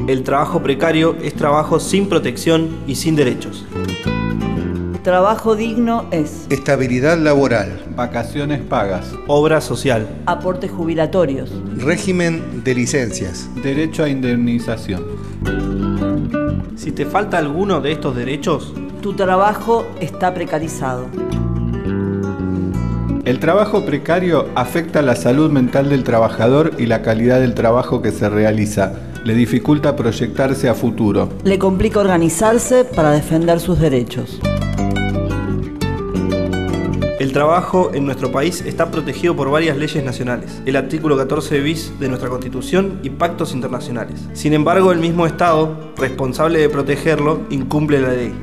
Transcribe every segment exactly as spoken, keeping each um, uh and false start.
El trabajo precario es trabajo sin protección y sin derechos. Trabajo digno es estabilidad laboral, vacaciones pagas, obra social, aportes jubilatorios, régimen de licencias, derecho a indemnización. Si te falta alguno de estos derechos, tu trabajo está precarizado. El trabajo precario afecta la salud mental del trabajador y la calidad del trabajo que se realiza. Le dificulta proyectarse a futuro. Le complica organizarse para defender sus derechos. el trabajo en nuestro país está protegido por varias leyes nacionales, el artículo catorce bis de nuestra Constitución y pactos internacionales. Sin embargo, el mismo Estado, responsable de protegerlo, incumple la ley.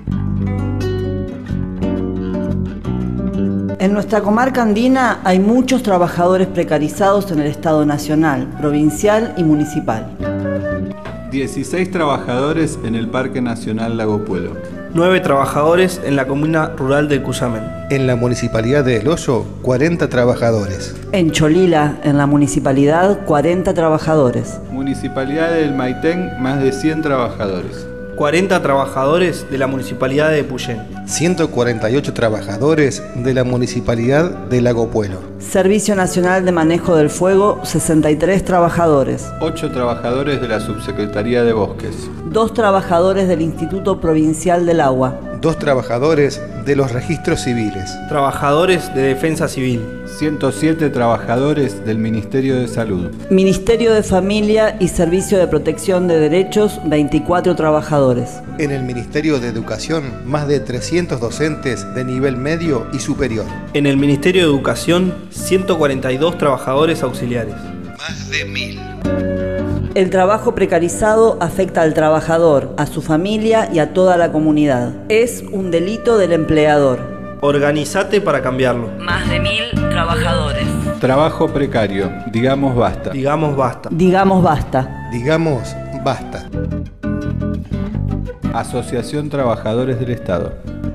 En nuestra comarca andina hay muchos trabajadores precarizados en el Estado nacional, provincial y municipal. dieciséis trabajadores en el Parque Nacional Lago Puelo. nueve trabajadores en la comuna rural de Cuyamen. En la municipalidad de El Hoyo, cuarenta trabajadores. En Cholila, en la municipalidad, cuarenta trabajadores. Municipalidad del Maitén, más de cien trabajadores. cuarenta trabajadores de la municipalidad de Epuyén. ciento cuarenta y ocho trabajadores de la municipalidad de Lago Puelo. Servicio Nacional de Manejo del Fuego, sesenta y tres trabajadores. ocho trabajadores de la Subsecretaría de Bosques. dos trabajadores del Instituto Provincial del Agua. dos trabajadores de los registros civiles. Trabajadores de Defensa Civil. ciento siete trabajadores del Ministerio de Salud. Ministerio de Familia y Servicio de Protección de Derechos, veinticuatro trabajadores. En el Ministerio de Educación, más de trescientos docentes de nivel medio y superior. En el Ministerio de Educación, ciento cuarenta y dos trabajadores auxiliares. Más de mil. El trabajo precarizado afecta al trabajador, a su familia y a toda la comunidad. Es un delito del empleador. Organizate para cambiarlo. Más de mil trabajadores. Trabajo precario. Digamos basta. Digamos basta. Digamos basta. Digamos basta. Asociación Trabajadores del Estado.